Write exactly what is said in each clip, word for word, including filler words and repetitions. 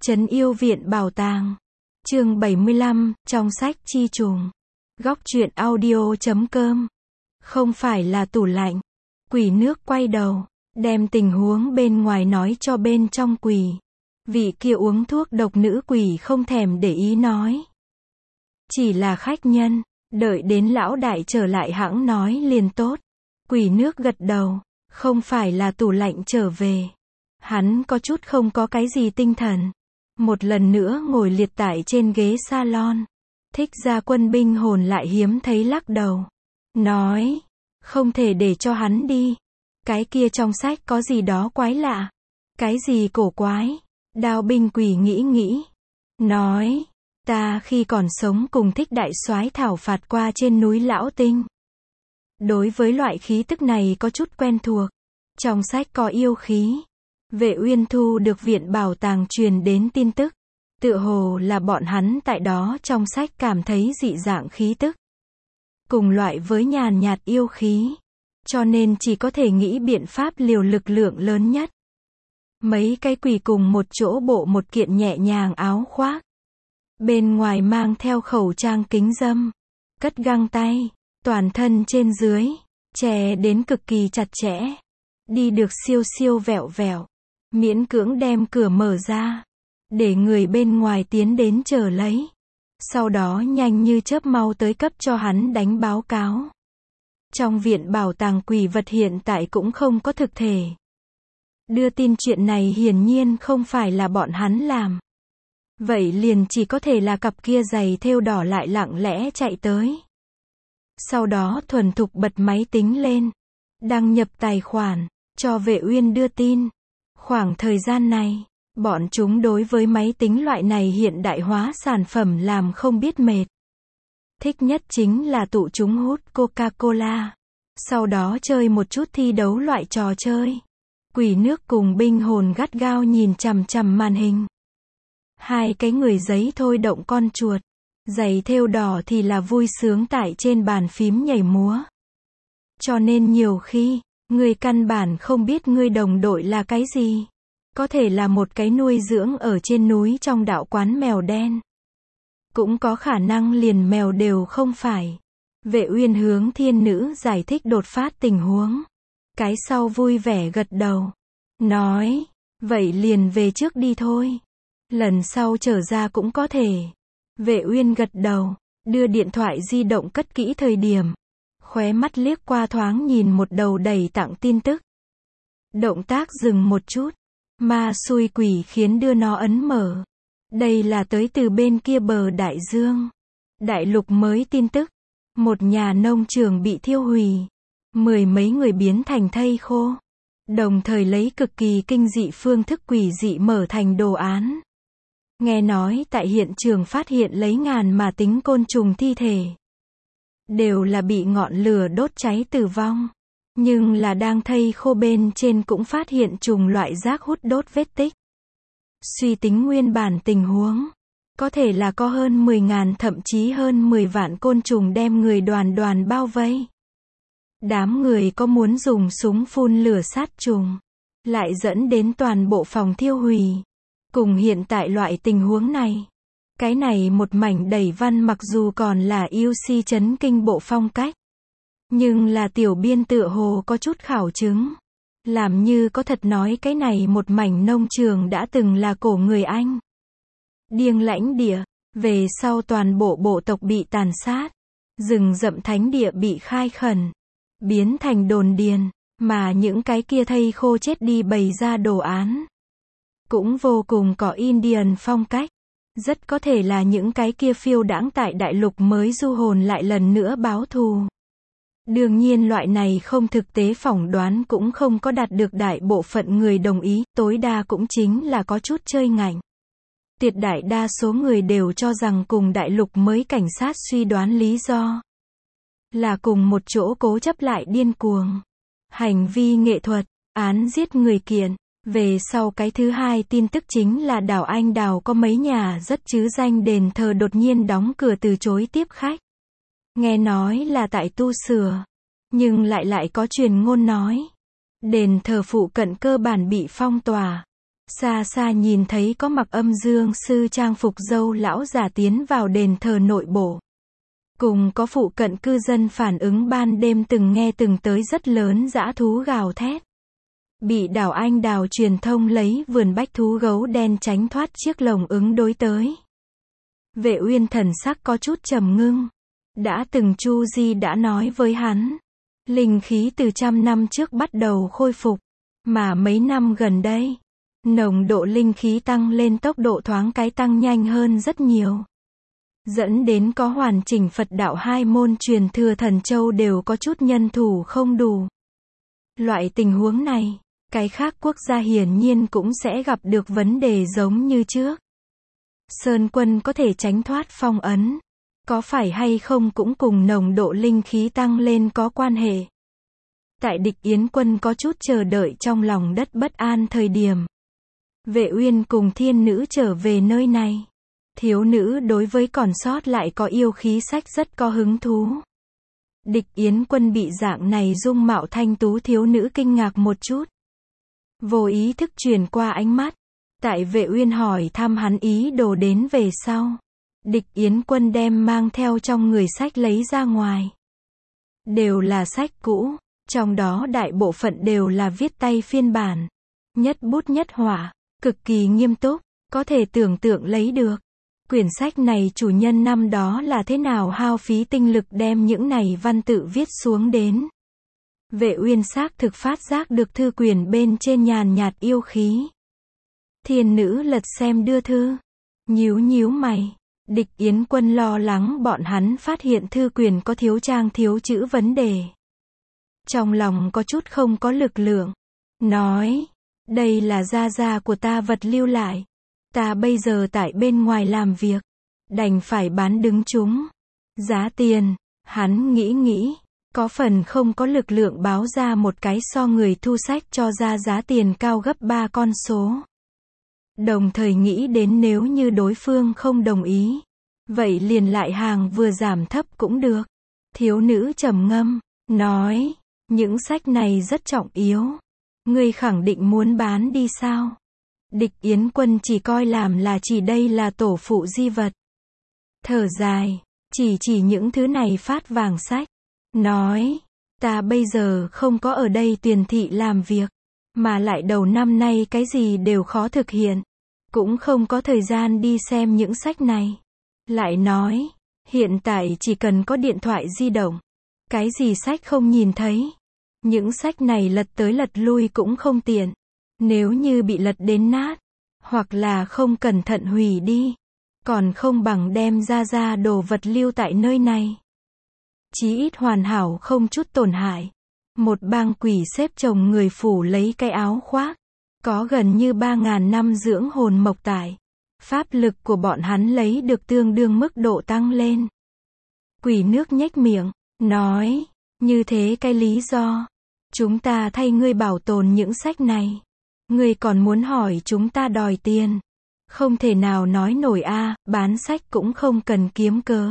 Trấn Yêu Viện Bảo Tàng. Chương bảy mươi lăm, trong sách chi trùng. Góc truyện audio chấm com. Không phải là tủ lạnh. Quỷ nước quay đầu, đem tình huống bên ngoài nói cho bên trong quỷ. Vị kia uống thuốc độc nữ quỷ không thèm để ý nói. Chỉ là khách nhân, đợi đến lão đại trở lại hãng nói liền tốt. Quỷ nước gật đầu, không phải là tủ lạnh trở về. Hắn có chút không có cái gì tinh thần. Một lần nữa ngồi liệt tại trên ghế salon. Thích Gia Quân binh hồn lại hiếm thấy lắc đầu. Nói, không thể để cho hắn đi. Cái kia trong sách có gì đó quái lạ. Cái gì cổ quái. Đao binh quỷ nghĩ nghĩ. Nói, ta khi còn sống cùng Thích đại soái thảo phạt qua trên núi Lão Tinh. Đối với loại khí tức này có chút quen thuộc. Trong sách có yêu khí. Vệ Uyên thu được viện bảo tàng truyền đến tin tức. Tựa hồ là bọn hắn tại đó trong sách cảm thấy dị dạng khí tức. Cùng loại với nhàn nhạt yêu khí. Cho nên chỉ có thể nghĩ biện pháp liều lực lượng lớn nhất. Mấy cái quỷ cùng một chỗ bộ một kiện nhẹ nhàng áo khoác. Bên ngoài mang theo khẩu trang kính dâm. Cất găng tay. Toàn thân trên dưới. Che đến cực kỳ chặt chẽ. Đi được siêu siêu vẹo vẹo. Miễn cưỡng đem cửa mở ra. Để người bên ngoài tiến đến chờ lấy. Sau đó nhanh như chớp mau tới cấp cho hắn đánh báo cáo. Trong viện bảo tàng quỷ vật hiện tại cũng không có thực thể. Đưa tin chuyện này hiển nhiên không phải là bọn hắn làm. Vậy liền chỉ có thể là cặp kia giày thêu đỏ lại lặng lẽ chạy tới. Sau đó thuần thục bật máy tính lên. Đăng nhập tài khoản. Cho Vệ Uyên đưa tin. Khoảng thời gian này, bọn chúng đối với máy tính loại này hiện đại hóa sản phẩm làm không biết mệt. Thích nhất chính là tụ chúng hút Coca-Cola. Sau đó chơi một chút thi đấu loại trò chơi. Quỷ nước cùng binh hồn gắt gao nhìn chằm chằm màn hình. Hai cái người giấy thôi động con chuột. Giày thêu đỏ thì là vui sướng tại trên bàn phím nhảy múa. Cho nên nhiều khi, người căn bản không biết ngươi đồng đội là cái gì. Có thể là một cái nuôi dưỡng ở trên núi trong đạo quán mèo đen. Cũng có khả năng liền mèo đều không phải. Vệ Uyên hướng thiên nữ giải thích đột phát tình huống. Cái sau vui vẻ gật đầu. Nói, vậy liền về trước đi thôi. Lần sau trở ra cũng có thể. Vệ Uyên gật đầu, đưa điện thoại di động cất kỹ thời điểm. Khóe mắt liếc qua thoáng nhìn một đầu đầy tặng tin tức. Động tác dừng một chút. Ma xui quỷ khiến đưa nó ấn mở. Đây là tới từ bên kia bờ đại dương. Đại lục mới tin tức. Một nhà nông trường bị thiêu hủy. Mười mấy người biến thành thây khô. Đồng thời lấy cực kỳ kinh dị phương thức quỷ dị mở thành đồ án. Nghe nói tại hiện trường phát hiện lấy ngàn mà tính côn trùng thi thể. Đều là bị ngọn lửa đốt cháy tử vong. Nhưng là đang thây khô bên trên cũng phát hiện trùng loại rác hút đốt vết tích. Suy tính nguyên bản tình huống. Có thể là có hơn mười ngàn thậm chí hơn mười vạn côn trùng đem người đoàn đoàn bao vây. Đám người có muốn dùng súng phun lửa sát trùng. Lại dẫn đến toàn bộ phòng thiêu hủy. Cùng hiện tại loại tình huống này. Cái này một mảnh đầy văn mặc dù còn là u xê chấn kinh bộ phong cách. Nhưng là tiểu biên tựa hồ có chút khảo chứng. Làm như có thật nói cái này một mảnh nông trường đã từng là cổ người Anh. Điêng lãnh địa, về sau toàn bộ bộ tộc bị tàn sát. Rừng rậm thánh địa bị khai khẩn. Biến thành đồn điền, mà những cái kia thây khô chết đi bày ra đồ án. Cũng vô cùng có Indian phong cách. Rất có thể là những cái kia phiêu đãng tại đại lục mới du hồn lại lần nữa báo thù. Đương nhiên loại này không thực tế phỏng đoán cũng không có đạt được đại bộ phận người đồng ý, tối đa cũng chính là có chút chơi ngạnh. Tuyệt đại đa số người đều cho rằng cùng đại lục mới cảnh sát suy đoán lý do. Là cùng một chỗ cố chấp lại điên cuồng. Hành vi nghệ thuật, án giết người kiện. Về sau cái thứ hai tin tức chính là đảo Anh Đào có mấy nhà rất chứ danh đền thờ đột nhiên đóng cửa từ chối tiếp khách. Nghe nói là tại tu sửa. Nhưng lại lại có truyền ngôn nói. Đền thờ phụ cận cơ bản bị phong tỏa. Xa xa nhìn thấy có mặc âm dương sư trang phục dâu lão giả tiến vào đền thờ nội bộ. Cùng có phụ cận cư dân phản ứng ban đêm từng nghe từng tới rất lớn dã thú gào thét. Bị đảo anh đào truyền thông lấy vườn bách thú gấu đen tránh thoát chiếc lồng ứng đối tới. Vệ Uyên thần sắc có chút trầm ngưng. Đã từng Chu Di đã nói với hắn. Linh khí từ trăm năm trước bắt đầu khôi phục. Mà mấy năm gần đây, nồng độ linh khí tăng lên tốc độ thoáng cái tăng nhanh hơn rất nhiều. Dẫn đến có hoàn chỉnh Phật đạo hai môn truyền thừa Thần Châu đều có chút nhân thủ không đủ. Loại tình huống này, cái khác quốc gia hiển nhiên cũng sẽ gặp được vấn đề giống như trước. Sơn Quân có thể tránh thoát phong ấn. Có phải hay không cũng cùng nồng độ linh khí tăng lên có quan hệ. Tại Địch Yến Quân có chút chờ đợi trong lòng đất bất an thời điểm. Vệ Uyên cùng thiên nữ trở về nơi này. Thiếu nữ đối với còn sót lại có yêu khí sách rất có hứng thú. Địch Yến Quân bị dạng này dung mạo thanh tú thiếu nữ kinh ngạc một chút. Vô ý thức truyền qua ánh mắt. Tại Vệ Uyên hỏi thăm hắn ý đồ đến về sau. Địch Yến Quân đem mang theo trong người sách lấy ra ngoài. Đều là sách cũ, trong đó đại bộ phận đều là viết tay phiên bản. Nhất bút nhất họa, cực kỳ nghiêm túc, có thể tưởng tượng lấy được. Quyển sách này chủ nhân năm đó là thế nào hao phí tinh lực đem những này văn tự viết xuống đến. Vệ Uyên xác thực phát giác được thư quyển bên trên nhàn nhạt yêu khí. Thiên nữ lật xem đưa thư. Nhíu nhíu mày. Địch Yến Quân lo lắng bọn hắn phát hiện thư quyển có thiếu trang thiếu chữ vấn đề. Trong lòng có chút không có lực lượng. Nói. Đây là gia gia của ta vật lưu lại. Ta bây giờ tại bên ngoài làm việc. Đành phải bán đứng chúng. Giá tiền. Hắn nghĩ nghĩ. Có phần không có lực lượng báo ra một cái so người thu sách cho ra giá tiền cao gấp ba con số. Đồng thời nghĩ đến nếu như đối phương không đồng ý. Vậy liền lại hàng vừa giảm thấp cũng được. Thiếu nữ trầm ngâm. Nói. Những sách này rất trọng yếu. Ngươi khẳng định muốn bán đi sao? Địch Yến Quân chỉ coi làm là chỉ đây là tổ phụ di vật. Thở dài. Chỉ chỉ những thứ này phát vàng sách. Nói. Ta bây giờ không có ở đây Tuyền thị làm việc. Mà lại đầu năm nay cái gì đều khó thực hiện. Cũng không có thời gian đi xem những sách này. Lại nói. Hiện tại chỉ cần có điện thoại di động. Cái gì sách không nhìn thấy. Những sách này lật tới lật lui cũng không tiện. Nếu như bị lật đến nát. Hoặc là không cẩn thận hủy đi. Còn không bằng đem ra ra đồ vật lưu tại nơi này. Chí ít hoàn hảo không chút tổn hại. Một bang quỷ xếp chồng người phủ lấy cái áo khoác. Có gần như ba ngàn năm dưỡng hồn mộc tại. Pháp lực của bọn hắn lấy được tương đương mức độ tăng lên. Quỷ nước nhếch miệng. Nói. Như thế cái lý do. Chúng ta thay ngươi bảo tồn những sách này. Ngươi còn muốn hỏi chúng ta đòi tiền. Không thể nào nói nổi a, à, bán sách cũng không cần kiếm cớ.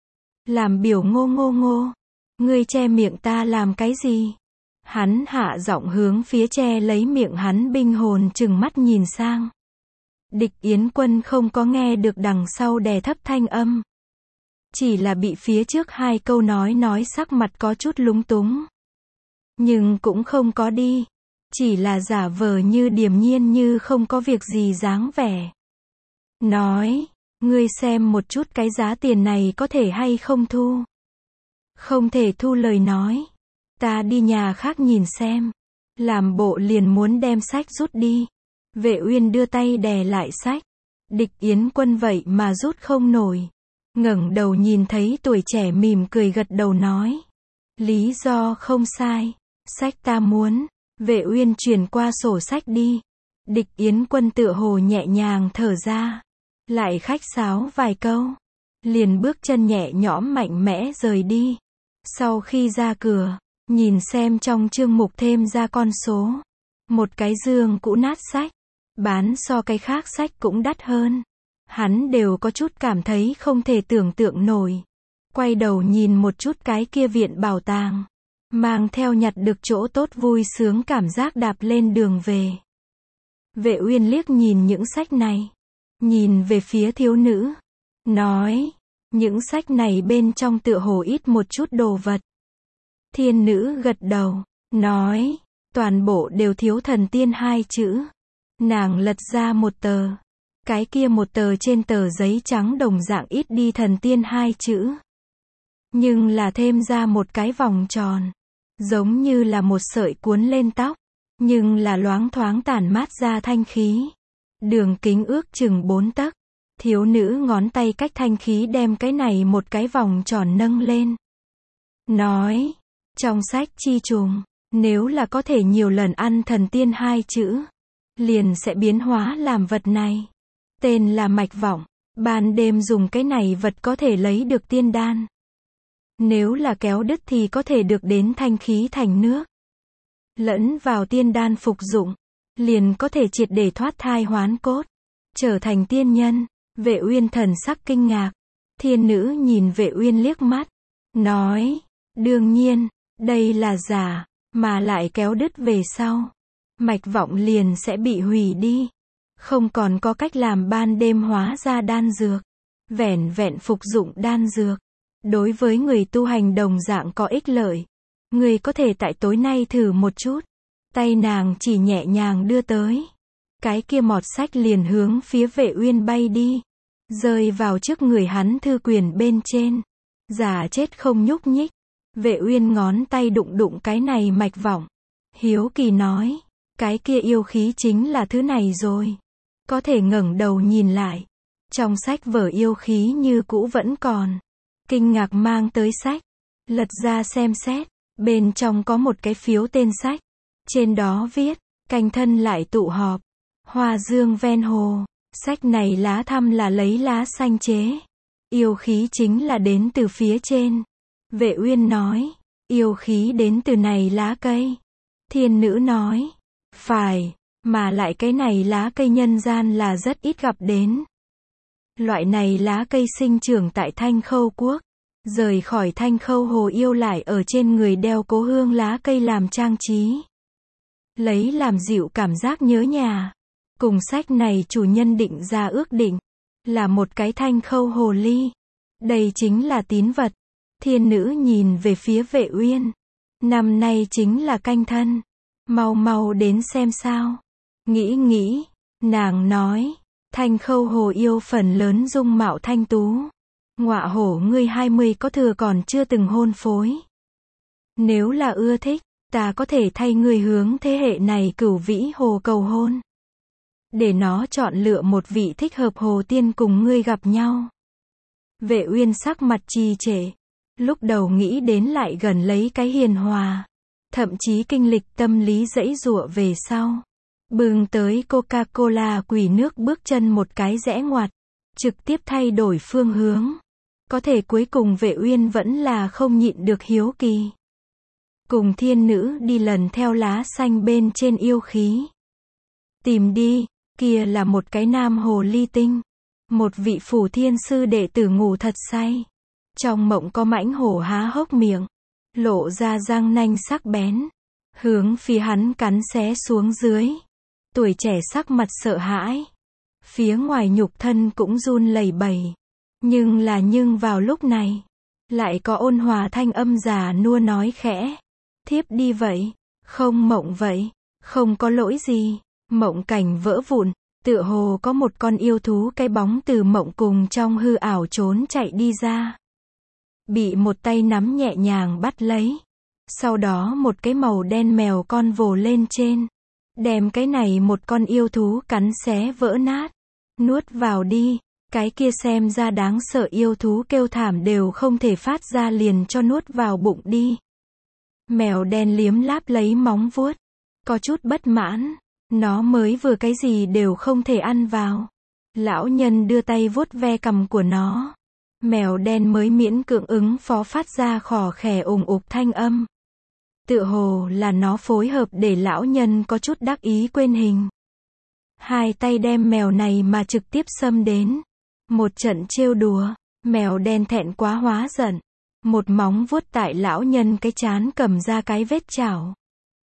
Làm biểu ngô ngô ngô. Ngươi che miệng ta làm cái gì? Hắn hạ giọng hướng phía che lấy miệng hắn binh hồn chừng mắt nhìn sang. Địch Yến Quân không có nghe được đằng sau đè thấp thanh âm. Chỉ là bị phía trước hai câu nói nói sắc mặt có chút lúng túng. Nhưng cũng không có đi. Chỉ là giả vờ như điềm nhiên như không có việc gì dáng vẻ. Nói. Ngươi xem một chút cái giá tiền này có thể hay không thu. Không thể thu lời nói. Ta đi nhà khác nhìn xem. Làm bộ liền muốn đem sách rút đi. Vệ Uyên đưa tay đè lại sách. Địch Yến Quân vậy mà rút không nổi. Ngẩng đầu nhìn thấy tuổi trẻ mỉm cười gật đầu nói. Lý do không sai. Sách ta muốn. Vệ Uyên chuyển qua sổ sách đi. Địch Yến Quân tựa hồ nhẹ nhàng thở ra. Lại khách sáo vài câu. Liền bước chân nhẹ nhõm mạnh mẽ rời đi. Sau khi ra cửa, nhìn xem trong chương mục thêm ra con số. Một cái dương cũ nát sách. Bán so cái khác sách cũng đắt hơn. Hắn đều có chút cảm thấy không thể tưởng tượng nổi. Quay đầu nhìn một chút cái kia viện bảo tàng. Mang theo nhặt được chỗ tốt vui sướng cảm giác đạp lên đường về. Vệ Uyên liếc nhìn những sách này. Nhìn về phía thiếu nữ. Nói. Những sách này bên trong tựa hồ ít một chút đồ vật. Thiên nữ gật đầu. Nói. Toàn bộ đều thiếu thần tiên hai chữ. Nàng lật ra một tờ. Cái kia một tờ trên tờ giấy trắng đồng dạng ít đi thần tiên hai chữ. Nhưng là thêm ra một cái vòng tròn. Giống như là một sợi cuốn lên tóc. Nhưng là loáng thoáng tản mát ra thanh khí. Đường kính ước chừng bốn tấc. Thiếu nữ ngón tay cách thanh khí đem cái này một cái vòng tròn nâng lên. Nói. Trong sách chi trùng. Nếu là có thể nhiều lần ăn thần tiên hai chữ. Liền sẽ biến hóa làm vật này. Tên là mạch vọng. Ban đêm dùng cái này vật có thể lấy được tiên đan. Nếu là kéo đứt thì có thể được đến thanh khí thành nước. Lẫn vào tiên đan phục dụng. Liền có thể triệt để thoát thai hoán cốt. Trở thành tiên nhân. Vệ Uyên thần sắc kinh ngạc. Thiên nữ nhìn Vệ Uyên liếc mắt. Nói. Đương nhiên. Đây là giả. Mà lại kéo đứt về sau. Mạch vọng liền sẽ bị hủy đi. Không còn có cách làm ban đêm hóa ra đan dược. Vẻn vẹn phục dụng đan dược. Đối với người tu hành đồng dạng có ích lợi. Người có thể tại tối nay thử một chút. Tay nàng chỉ nhẹ nhàng đưa tới. Cái kia mọt sách liền hướng phía Vệ Uyên bay đi. Rơi vào trước người hắn thư quyền bên trên. Giả chết không nhúc nhích. Vệ Uyên ngón tay đụng đụng cái này mạch vọng. Hiếu kỳ nói. Cái kia yêu khí chính là thứ này rồi. Có thể ngẩng đầu nhìn lại. Trong sách vở yêu khí như cũ vẫn còn. Kinh ngạc mang tới sách. Lật ra xem xét. Bên trong có một cái phiếu tên sách. Trên đó viết. Canh thân lại tụ họp. Hoa dương ven hồ. Sách này lá thăm là lấy lá xanh chế. Yêu khí chính là đến từ phía trên. Vệ Uyên nói. Yêu khí đến từ này lá cây. Thiên nữ nói. Phải. Mà lại cái này lá cây nhân gian là rất ít gặp đến. Loại này lá cây sinh trưởng tại Thanh Khâu Quốc. Rời khỏi Thanh Khâu Hồ yêu lại ở trên người đeo cố hương lá cây làm trang trí. Lấy làm dịu cảm giác nhớ nhà. Cùng sách này chủ nhân định ra ước định. Là một cái Thanh Khâu Hồ ly. Đây chính là tín vật. Thiên nữ nhìn về phía Vệ Uyên. Năm nay chính là canh thân. Mau mau đến xem sao. Nghĩ nghĩ. Nàng nói. Thanh Khâu Hồ yêu phần lớn dung mạo thanh tú. Ngọa hổ ngươi hai mươi có thừa còn chưa từng hôn phối. Nếu là ưa thích, ta có thể thay ngươi hướng thế hệ này cửu vĩ hồ cầu hôn. Để nó chọn lựa một vị thích hợp hồ tiên cùng ngươi gặp nhau. Vệ Uyên sắc mặt trì trệ. Lúc đầu nghĩ đến lại gần lấy cái hiền hòa. Thậm chí kinh lịch tâm lý dãy dụa về sau. Bừng tới Coca-Cola quỷ nước bước chân một cái rẽ ngoặt. Trực tiếp thay đổi phương hướng. Có thể cuối cùng Vệ Uyên vẫn là không nhịn được hiếu kỳ. Cùng thiên nữ đi lần theo lá xanh bên trên yêu khí. Tìm đi, kia là một cái nam hồ ly tinh. Một vị phủ thiên sư đệ tử ngủ thật say. Trong mộng có mãnh hổ há hốc miệng. Lộ ra răng nanh sắc bén. Hướng phía hắn cắn xé xuống dưới. Tuổi trẻ sắc mặt sợ hãi. Phía ngoài nhục thân cũng run lẩy bẩy. Nhưng là nhưng vào lúc này. Lại có ôn hòa thanh âm già nua nói khẽ. Thiếp đi vậy. Không mộng vậy. Không có lỗi gì. Mộng cảnh vỡ vụn. Tựa hồ có một con yêu thú cái bóng từ mộng cùng trong hư ảo trốn chạy đi ra. Bị một tay nắm nhẹ nhàng bắt lấy. Sau đó một cái màu đen mèo con vồ lên trên. Đem cái này một con yêu thú cắn xé vỡ nát. Nuốt vào đi. Cái kia xem ra đáng sợ yêu thú kêu thảm đều không thể phát ra liền cho nuốt vào bụng đi. Mèo đen liếm láp lấy móng vuốt. Có chút bất mãn. Nó mới vừa cái gì đều không thể ăn vào. Lão nhân đưa tay vuốt ve cằm của nó. Mèo đen mới miễn cưỡng ứng phó phát ra khò khè ùng ục thanh âm. Tựa hồ là nó phối hợp để lão nhân có chút đắc ý quên hình. Hai tay đem mèo này mà trực tiếp xâm đến. Một trận trêu đùa. Mèo đen thẹn quá hóa giận. Một móng vuốt tại lão nhân cái trán cầm ra cái vết chảo.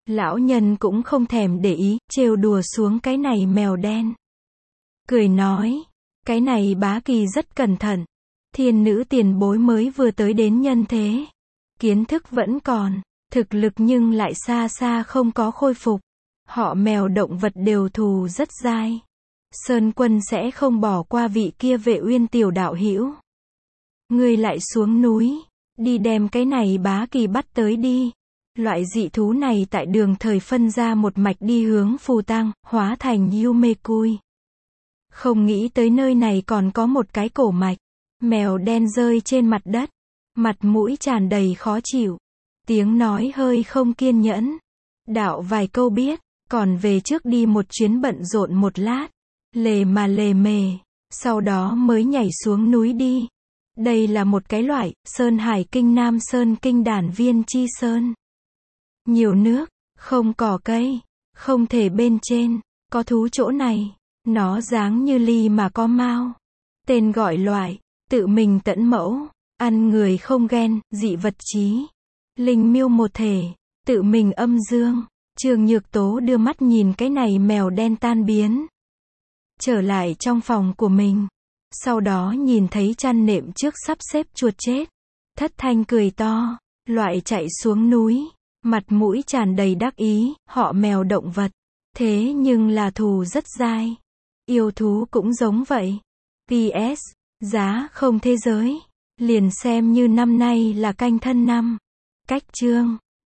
Lão nhân cũng không thèm để ý, trêu đùa xuống cái này mèo đen. Cười nói, cái này bá kỳ rất cẩn thận. Thiên nữ tiền bối mới vừa tới đến nhân thế. Kiến thức vẫn còn, thực lực nhưng lại xa xa không có khôi phục. Họ mèo động vật đều thù rất dai. Sơn Quân sẽ không bỏ qua vị kia Vệ Uyên tiểu đạo hữu. Ngươi lại xuống núi, đi đem cái này bá kỳ bắt tới đi. Loại dị thú này tại đường thời phân ra một mạch đi hướng Phù Tang, hóa thành Yumekui. Không nghĩ tới nơi này còn có một cái cổ mạch. Mèo đen rơi trên mặt đất, mặt mũi tràn đầy khó chịu, tiếng nói hơi không kiên nhẫn. Đạo vài câu biết, còn về trước đi một chuyến bận rộn một lát, lề mà lề mề, sau đó mới nhảy xuống núi đi. Đây là một cái loại, Sơn Hải Kinh Nam Sơn Kinh Đản Viên Chi Sơn. Nhiều nước, không cỏ cây, không thể bên trên, có thú chỗ này, nó dáng như ly mà có mao. Tên gọi loại, tự mình tẫn mẫu, ăn người không ghen, dị vật chí. Linh miêu một thể, tự mình âm dương. Trường Nhược Tố đưa mắt nhìn cái này mèo đen tan biến. Trở lại trong phòng của mình. Sau đó nhìn thấy chăn nệm trước sắp xếp chuột chết. Thất thanh cười to, loại chạy xuống núi. Mặt mũi tràn đầy đắc ý, họ mèo động vật. Thế nhưng là thù rất dai. Yêu thú cũng giống vậy. pê ét, giá không thế giới. Liền xem như năm nay là canh thân năm. Cách chương